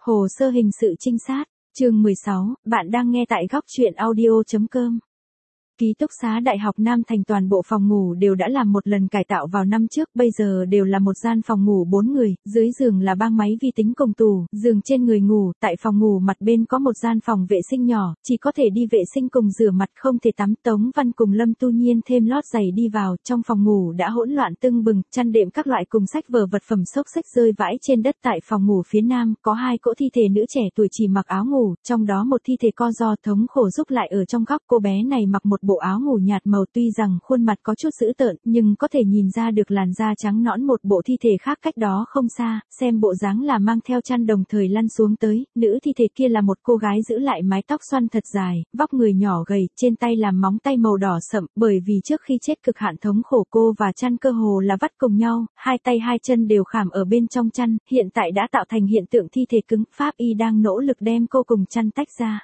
Hồ sơ hình sự trinh sát, chương 16, bạn đang nghe tại góc truyện audio.com. Ký túc xá Đại học Nam Thành toàn bộ phòng ngủ đều đã làm một lần cải tạo vào năm trước, bây giờ đều là một gian phòng ngủ 4 người, dưới giường là băng máy vi tính cùng tủ, giường trên người ngủ, tại phòng ngủ mặt bên có một gian phòng vệ sinh nhỏ, chỉ có thể đi vệ sinh cùng rửa mặt không thể tắm. Tống Văn cùng Lâm Tu Nhiên thêm lót giày đi vào, trong phòng ngủ đã hỗn loạn tưng bừng, chăn đệm các loại cùng sách vở vật phẩm xốc xếch rơi vãi trên đất. Tại phòng ngủ phía nam, có 2 cỗ thi thể nữ trẻ tuổi chỉ mặc áo ngủ, trong đó một thi thể co ro thống khổ rúc lại ở trong góc. Cô bé này mặc một bộ áo ngủ nhạt màu, tuy rằng khuôn mặt có chút dữ tợn, nhưng có thể nhìn ra được làn da trắng nõn. Một bộ thi thể khác cách đó không xa, xem bộ dáng là mang theo chăn đồng thời lăn xuống tới, nữ thi thể kia là một cô gái giữ lại mái tóc xoăn thật dài, vóc người nhỏ gầy, trên tay làm móng tay màu đỏ sậm, bởi vì trước khi chết cực hạn thống khổ, cô và chăn cơ hồ là vắt cùng nhau, hai tay hai chân đều khảm ở bên trong chăn, hiện tại đã tạo thành hiện tượng thi thể cứng. Pháp y đang nỗ lực đem cô cùng chăn tách ra.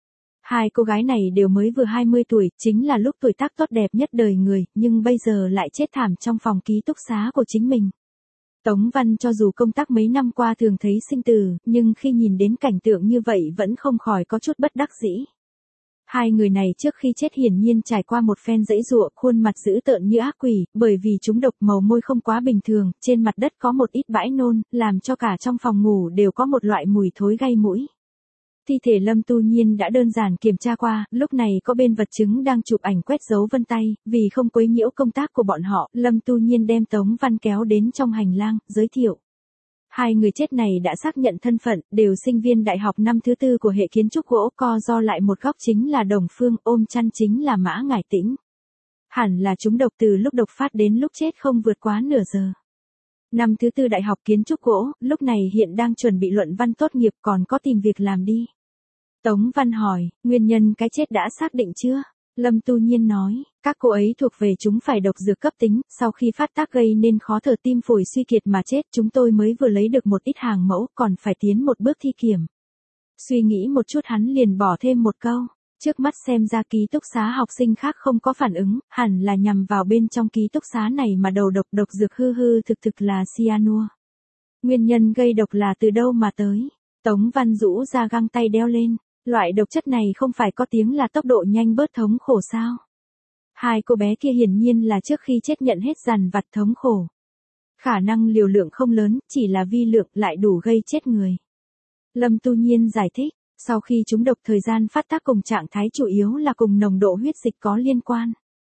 2 cô gái này đều mới vừa 20 tuổi, chính là lúc tuổi tác tốt đẹp nhất đời người, nhưng bây giờ lại chết thảm trong phòng ký túc xá của chính mình. Tống Văn cho dù công tác mấy năm qua thường thấy sinh tử, nhưng khi nhìn đến cảnh tượng như vậy vẫn không khỏi có chút bất đắc dĩ. 2 người này trước khi chết hiển nhiên trải qua một phen giãy giụa, khuôn mặt dữ tợn như ác quỷ, bởi vì chúng độc màu môi không quá bình thường, trên mặt đất có một ít bãi nôn, làm cho cả trong phòng ngủ đều có một loại mùi thối gây mũi. Thi thể Lâm Tu Nhiên đã đơn giản kiểm tra qua, lúc này có bên vật chứng đang chụp ảnh quét dấu vân tay, vì không quấy nhiễu công tác của bọn họ, Lâm Tu Nhiên đem Tống Văn kéo đến trong hành lang, giới thiệu. 2 người chết này đã xác nhận thân phận, đều sinh viên đại học năm thứ 4 của hệ kiến trúc gỗ, co ro lại một góc chính là Đồng Phương, ôm chăn chính là Mã Ngải Tĩnh. Hẳn là chúng độc từ lúc độc phát đến lúc chết không vượt quá nửa giờ. Năm thứ 4 đại học kiến trúc gỗ, lúc này hiện đang chuẩn bị luận văn tốt nghiệp, còn có tìm việc làm đi. Tống Văn hỏi, nguyên nhân cái chết đã xác định chưa? Lâm Tu Nhiên nói, các cô ấy thuộc về chúng phải độc dược cấp tính, sau khi phát tác gây nên khó thở, tim phổi suy kiệt mà chết, chúng tôi mới vừa lấy được một ít hàng mẫu, còn phải tiến một bước thi kiểm. Suy nghĩ một chút hắn liền bỏ thêm một câu, trước mắt xem ra ký túc xá học sinh khác không có phản ứng, hẳn là nhằm vào bên trong ký túc xá này mà đầu độc dược hư thực là cyanua. Nguyên nhân gây độc là từ đâu mà tới? Tống Văn rũ ra găng tay đeo lên. Loại độc chất này không phải có tiếng là tốc độ nhanh bớt thống khổ sao? 2 cô bé kia hiển nhiên là trước khi chết nhận hết dằn vặt thống khổ. Khả năng liều lượng không lớn, chỉ là vi lượng lại đủ gây chết người. Lâm Tu Nhiên giải thích, sau khi chúng độc thời gian phát tác cùng trạng thái chủ yếu là cùng nồng độ huyết dịch có liên quan.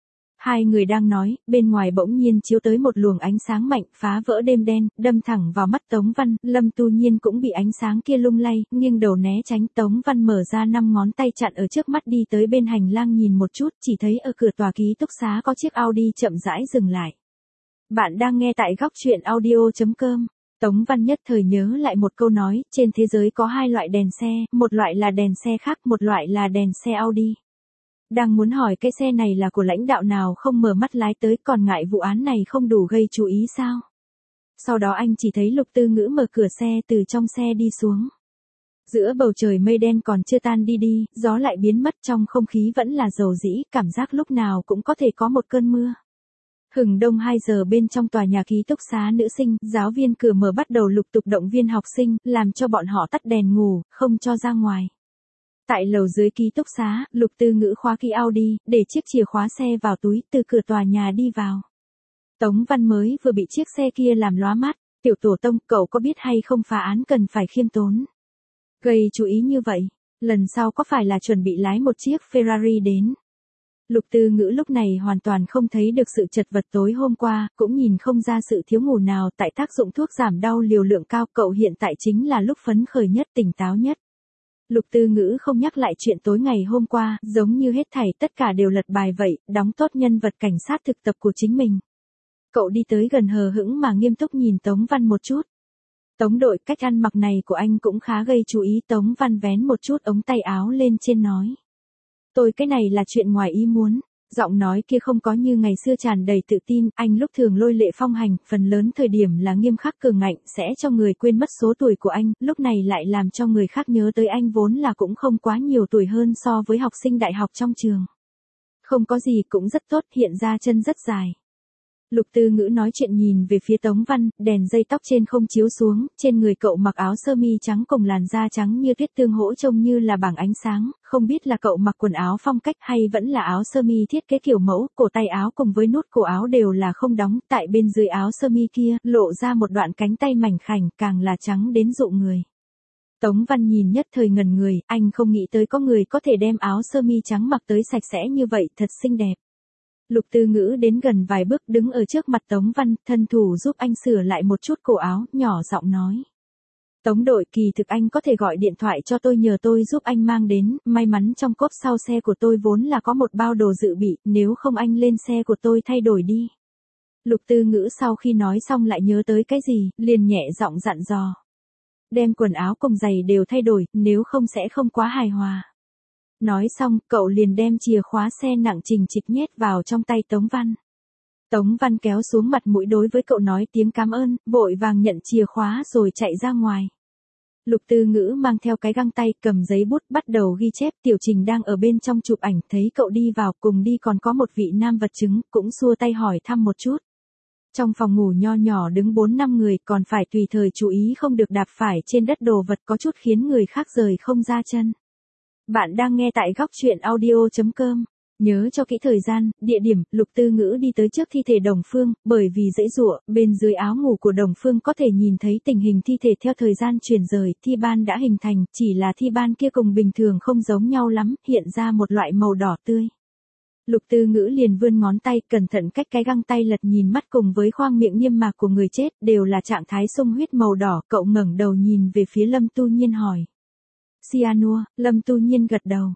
2 người đang nói, bên ngoài bỗng nhiên chiếu tới một luồng ánh sáng mạnh, phá vỡ đêm đen, đâm thẳng vào mắt Tống Văn. Lâm Tu Nhiên cũng bị ánh sáng kia lung lay, nghiêng đầu né tránh. Tống Văn mở ra 5 ngón tay chặn ở trước mắt, đi tới bên hành lang nhìn một chút, chỉ thấy ở cửa tòa ký túc xá có chiếc Audi chậm rãi dừng lại. Bạn đang nghe tại góc truyện audio.com. Tống Văn nhất thời nhớ lại một câu nói, trên thế giới có 2 loại đèn xe, một loại là đèn xe khác, một loại là đèn xe Audi. Đang muốn hỏi cái xe này là của lãnh đạo nào không mở mắt lái tới, còn ngại vụ án này không đủ gây chú ý sao? Sau đó anh chỉ thấy Lục Tư Ngữ mở cửa xe từ trong xe đi xuống. Giữa bầu trời mây đen còn chưa tan đi, gió lại biến mất, trong không khí vẫn là dầu dĩ, cảm giác lúc nào cũng có thể có một cơn mưa. Hừng đông 2 giờ bên trong tòa nhà ký túc xá nữ sinh, giáo viên cửa mở bắt đầu lục tục động viên học sinh, làm cho bọn họ tắt đèn ngủ, không cho ra ngoài. Tại lầu dưới ký túc xá, Lục Tư Ngữ khóa kỹ Audi, để chiếc chìa khóa xe vào túi, từ cửa tòa nhà đi vào. Tống Văn mới vừa bị chiếc xe kia làm lóa mắt, tiểu tổ tông, cậu có biết hay không phá án cần phải khiêm tốn. Gây chú ý như vậy, lần sau có phải là chuẩn bị lái một chiếc Ferrari đến. Lục Tư Ngữ lúc này hoàn toàn không thấy được sự chật vật tối hôm qua, cũng nhìn không ra sự thiếu ngủ nào, tại tác dụng thuốc giảm đau liều lượng cao, cậu hiện tại chính là lúc phấn khởi nhất, tỉnh táo nhất. Lục Tư Ngữ không nhắc lại chuyện tối ngày hôm qua, giống như hết thảy tất cả đều lật bài vậy, đóng tốt nhân vật cảnh sát thực tập của chính mình. Cậu đi tới gần hờ hững mà nghiêm túc nhìn Tống Văn một chút. Tống đội, cách ăn mặc này của anh cũng khá gây chú ý. Tống Văn vén một chút ống tay áo lên trên nói. Tôi cái này là chuyện ngoài ý muốn. Giọng nói kia không có như ngày xưa tràn đầy tự tin, anh lúc thường lôi lệ phong hành, phần lớn thời điểm là nghiêm khắc cường ngạnh, sẽ cho người quên mất số tuổi của anh, lúc này lại làm cho người khác nhớ tới anh vốn là cũng không quá nhiều tuổi hơn so với học sinh đại học trong trường. Không có gì, cũng rất tốt, hiện ra chân rất dài. Lục Tư Ngữ nói chuyện nhìn về phía Tống Văn, đèn dây tóc trên không chiếu xuống, trên người cậu mặc áo sơ mi trắng cùng làn da trắng như tuyết tương hỗ trông như là bảng ánh sáng, không biết là cậu mặc quần áo phong cách hay vẫn là áo sơ mi thiết kế kiểu mẫu, cổ tay áo cùng với nút cổ áo đều là không đóng, tại bên dưới áo sơ mi kia, lộ ra một đoạn cánh tay mảnh khảnh, càng là trắng đến dụ người. Tống Văn nhìn nhất thời ngẩn người, anh không nghĩ tới có người có thể đem áo sơ mi trắng mặc tới sạch sẽ như vậy, thật xinh đẹp. Lục Tư Ngữ đến gần vài bước đứng ở trước mặt Tống Văn, thân thủ giúp anh sửa lại một chút cổ áo, nhỏ giọng nói. Tống đội, kỳ thực anh có thể gọi điện thoại cho tôi nhờ tôi giúp anh mang đến, may mắn trong cốp sau xe của tôi vốn là có một bao đồ dự bị, nếu không anh lên xe của tôi thay đổi đi. Lục Tư Ngữ sau khi nói xong lại nhớ tới cái gì, liền nhẹ giọng dặn dò. Đem quần áo cùng giày đều thay đổi, nếu không sẽ không quá hài hòa. Nói xong, cậu liền đem chìa khóa xe nặng trình trịch nhét vào trong tay Tống Văn. Tống Văn kéo xuống mặt mũi đối với cậu nói tiếng cảm ơn, vội vàng nhận chìa khóa rồi chạy ra ngoài. Lục Tư Ngữ mang theo cái găng tay, cầm giấy bút bắt đầu ghi chép. Tiểu Trình đang ở bên trong chụp ảnh, thấy cậu đi vào, cùng đi còn có một vị nam vật chứng, cũng xua tay hỏi thăm một chút. Trong phòng ngủ nho nhỏ đứng 4-5 người, còn phải tùy thời chú ý không được đạp phải trên đất đồ vật có chút khiến người khác rời không ra chân. Bạn đang nghe tại góc truyện audio.com. Nhớ cho kỹ thời gian, địa điểm, Lục Tư Ngữ đi tới trước thi thể Đồng Phương, bởi vì dãy giụa, bên dưới áo ngủ của Đồng Phương có thể nhìn thấy tình hình thi thể theo thời gian chuyển rời, thi ban đã hình thành, chỉ là thi ban kia cùng bình thường không giống nhau lắm, hiện ra một loại màu đỏ tươi. Lục Tư Ngữ liền vươn ngón tay, cẩn thận cách cái găng tay lật nhìn mắt cùng với khoang miệng niêm mạc của người chết, đều là trạng thái xung huyết màu đỏ, cậu ngẩng đầu nhìn về phía Lâm Tu Nhiên hỏi. Cyanua, Lâm Tu Nhiên gật đầu.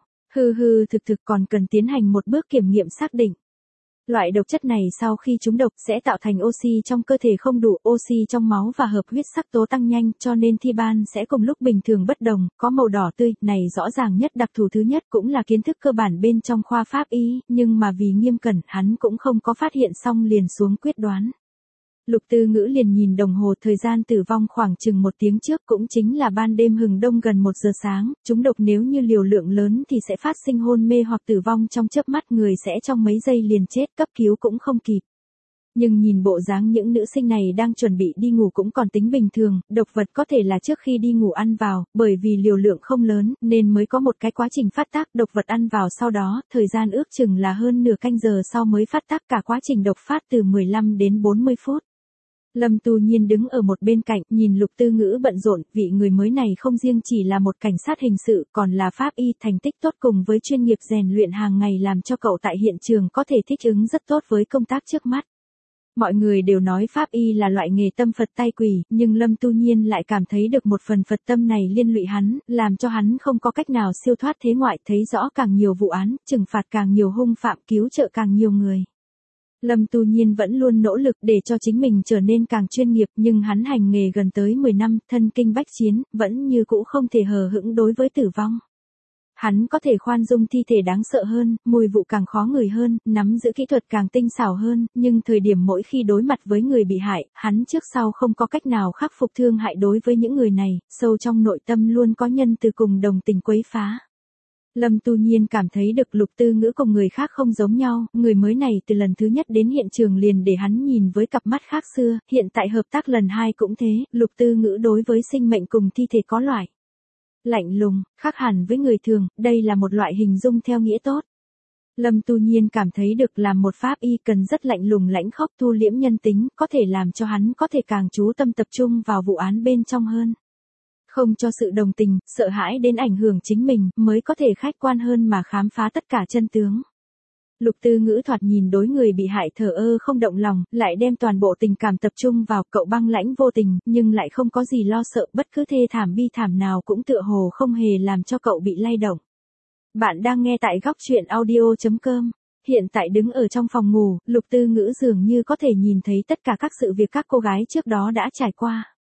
Thực còn cần tiến hành một bước kiểm nghiệm xác định. Loại độc chất này sau khi trúng độc sẽ tạo thành oxy trong cơ thể không đủ, oxy trong máu và hợp huyết sắc tố tăng nhanh, cho nên thi ban sẽ cùng lúc bình thường bất đồng, có màu đỏ tươi, này rõ ràng nhất đặc thù thứ nhất cũng là kiến thức cơ bản bên trong khoa pháp y, nhưng mà vì nghiêm cẩn, hắn cũng không có phát hiện xong liền xuống quyết đoán. Lục Tư Ngữ liền nhìn đồng hồ, thời gian tử vong khoảng chừng 1 tiếng trước, cũng chính là ban đêm hừng đông gần 1 giờ sáng, trúng độc nếu như liều lượng lớn thì sẽ phát sinh hôn mê hoặc tử vong trong chớp mắt, người sẽ trong mấy giây liền chết, cấp cứu cũng không kịp. Nhưng nhìn bộ dáng những nữ sinh này đang chuẩn bị đi ngủ cũng còn tính bình thường, độc vật có thể là trước khi đi ngủ ăn vào, bởi vì liều lượng không lớn, nên mới có một cái quá trình phát tác, độc vật ăn vào sau đó, thời gian ước chừng là hơn nửa canh giờ sau mới phát tác, cả quá trình độc phát từ 15 đến 40 phút. Lâm Tu Nhiên đứng ở một bên cạnh, nhìn Lục Tư Ngữ bận rộn, vị người mới này không riêng chỉ là một cảnh sát hình sự, còn là pháp y, thành tích tốt cùng với chuyên nghiệp rèn luyện hàng ngày làm cho cậu tại hiện trường có thể thích ứng rất tốt với công tác trước mắt. Mọi người đều nói pháp y là loại nghề tâm Phật tay quỷ, nhưng Lâm Tu Nhiên lại cảm thấy được một phần Phật tâm này liên lụy hắn, làm cho hắn không có cách nào siêu thoát thế ngoại, thấy rõ càng nhiều vụ án, trừng phạt càng nhiều hung phạm, cứu trợ càng nhiều người. Lâm Tu Nhiên vẫn luôn nỗ lực để cho chính mình trở nên càng chuyên nghiệp, nhưng hắn hành nghề gần tới 10 năm, thân kinh bách chiến, vẫn như cũ không thể hờ hững đối với tử vong. Hắn có thể khoan dung thi thể đáng sợ hơn, mùi vụ càng khó ngửi hơn, nắm giữ kỹ thuật càng tinh xảo hơn, nhưng thời điểm mỗi khi đối mặt với người bị hại, hắn trước sau không có cách nào khắc phục thương hại đối với những người này, sâu trong nội tâm luôn có nhân từ cùng đồng tình quấy phá. Lâm Tu Nhiên cảm thấy được Lục Tư Ngữ cùng người khác không giống nhau, người mới này từ lần thứ nhất đến hiện trường liền để hắn nhìn với cặp mắt khác xưa, hiện tại hợp tác lần 2 cũng thế, Lục Tư Ngữ đối với sinh mệnh cùng thi thể có loại lạnh lùng, khác hẳn với người thường, đây là một loại hình dung theo nghĩa tốt. Lâm Tu Nhiên cảm thấy được làm một pháp y cần rất lạnh lùng lãnh khốc, thu liễm nhân tính, có thể làm cho hắn có thể càng chú tâm tập trung vào vụ án bên trong hơn. Không cho sự đồng tình, sợ hãi đến ảnh hưởng chính mình, mới có thể khách quan hơn mà khám phá tất cả chân tướng. Lục Tư Ngữ thoạt nhìn đối người bị hại thờ ơ không động lòng, lại đem toàn bộ tình cảm tập trung vào, cậu băng lãnh vô tình, nhưng lại không có gì lo sợ, bất cứ thê thảm bi thảm nào cũng tựa hồ không hề làm cho cậu bị lay động. Bạn đang nghe tại góc truyện audio.com. Hiện tại đứng ở trong phòng ngủ, Lục Tư Ngữ dường như có thể nhìn thấy tất cả các sự việc các cô gái trước đó đã trải qua.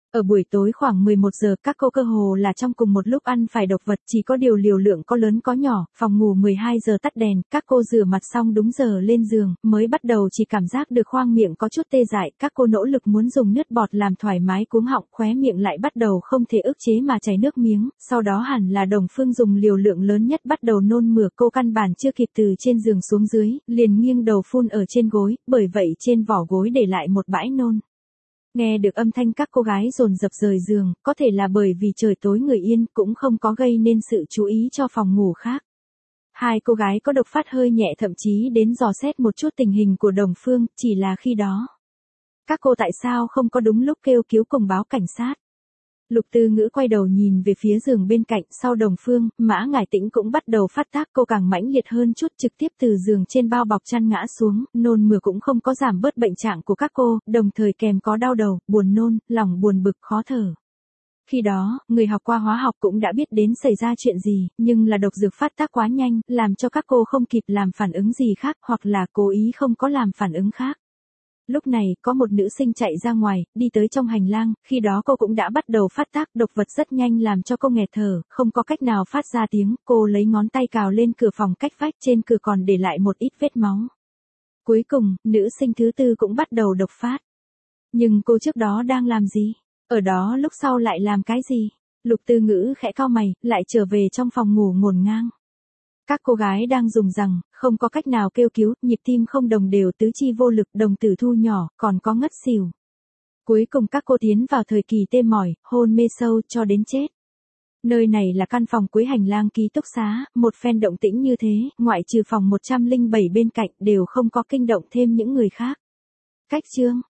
Ở buổi tối khoảng 11 giờ các cô cơ hồ là trong cùng một lúc ăn phải độc vật, chỉ có điều liều lượng có lớn có nhỏ. Phòng ngủ 12 giờ tắt đèn, các cô rửa mặt xong đúng giờ lên giường, mới bắt đầu chỉ cảm giác được khoang miệng có chút tê dại. Các cô nỗ lực muốn dùng nước bọt làm thoải mái cuống họng, khóe miệng lại bắt đầu không thể ức chế mà chảy nước miếng. Sau đó hẳn là Đồng Phương dùng liều lượng lớn nhất bắt đầu nôn mửa, cô căn bản chưa kịp từ trên giường xuống dưới, liền nghiêng đầu phun ở trên gối, bởi vậy trên vỏ gối để lại một bãi nôn. Nghe được âm thanh các cô gái dồn dập rời giường, có thể là bởi vì trời tối người yên, cũng không có gây nên sự chú ý cho phòng ngủ khác. Hai cô gái có độc phát hơi nhẹ, thậm chí đến dò xét một chút tình hình của Đồng Phương, chỉ là khi đó. Các cô tại sao không có đúng lúc kêu cứu cùng báo cảnh sát? Lục Tư Ngữ quay đầu nhìn về phía giường bên cạnh, sau Đồng Phương, Mã Ngải Tĩnh cũng bắt đầu phát tác, cô càng mãnh liệt hơn chút, trực tiếp từ giường trên bao bọc chăn ngã xuống, nôn mửa cũng không có giảm bớt bệnh trạng của các cô, đồng thời kèm có đau đầu, buồn nôn, lòng buồn bực khó thở. Khi đó, người học qua hóa học cũng đã biết đến xảy ra chuyện gì, nhưng là độc dược phát tác quá nhanh, làm cho các cô không kịp làm phản ứng gì khác, hoặc là cố ý không có làm phản ứng khác. Lúc này, có một nữ sinh chạy ra ngoài, đi tới trong hành lang, khi đó cô cũng đã bắt đầu phát tác, độc vật rất nhanh làm cho cô nghẹt thở, không có cách nào phát ra tiếng, cô lấy ngón tay cào lên cửa phòng cách vách, trên cửa còn để lại một ít vết máu. Cuối cùng, nữ sinh thứ tư cũng bắt đầu độc phát. Nhưng cô trước đó đang làm gì? Ở đó lúc sau lại làm cái gì? Lục Tư Ngữ khẽ cau mày, lại trở về trong phòng ngủ ngổn ngang. Các cô gái đang dùng rằng, không có cách nào kêu cứu, nhịp tim không đồng đều, tứ chi vô lực, đồng tử thu nhỏ, còn có ngất xỉu. Cuối cùng các cô tiến vào thời kỳ tê mỏi, hôn mê sâu cho đến chết. Nơi này là căn phòng cuối hành lang ký túc xá, một phen động tĩnh như thế, ngoại trừ phòng 107 bên cạnh đều không có kinh động thêm những người khác. Cách chương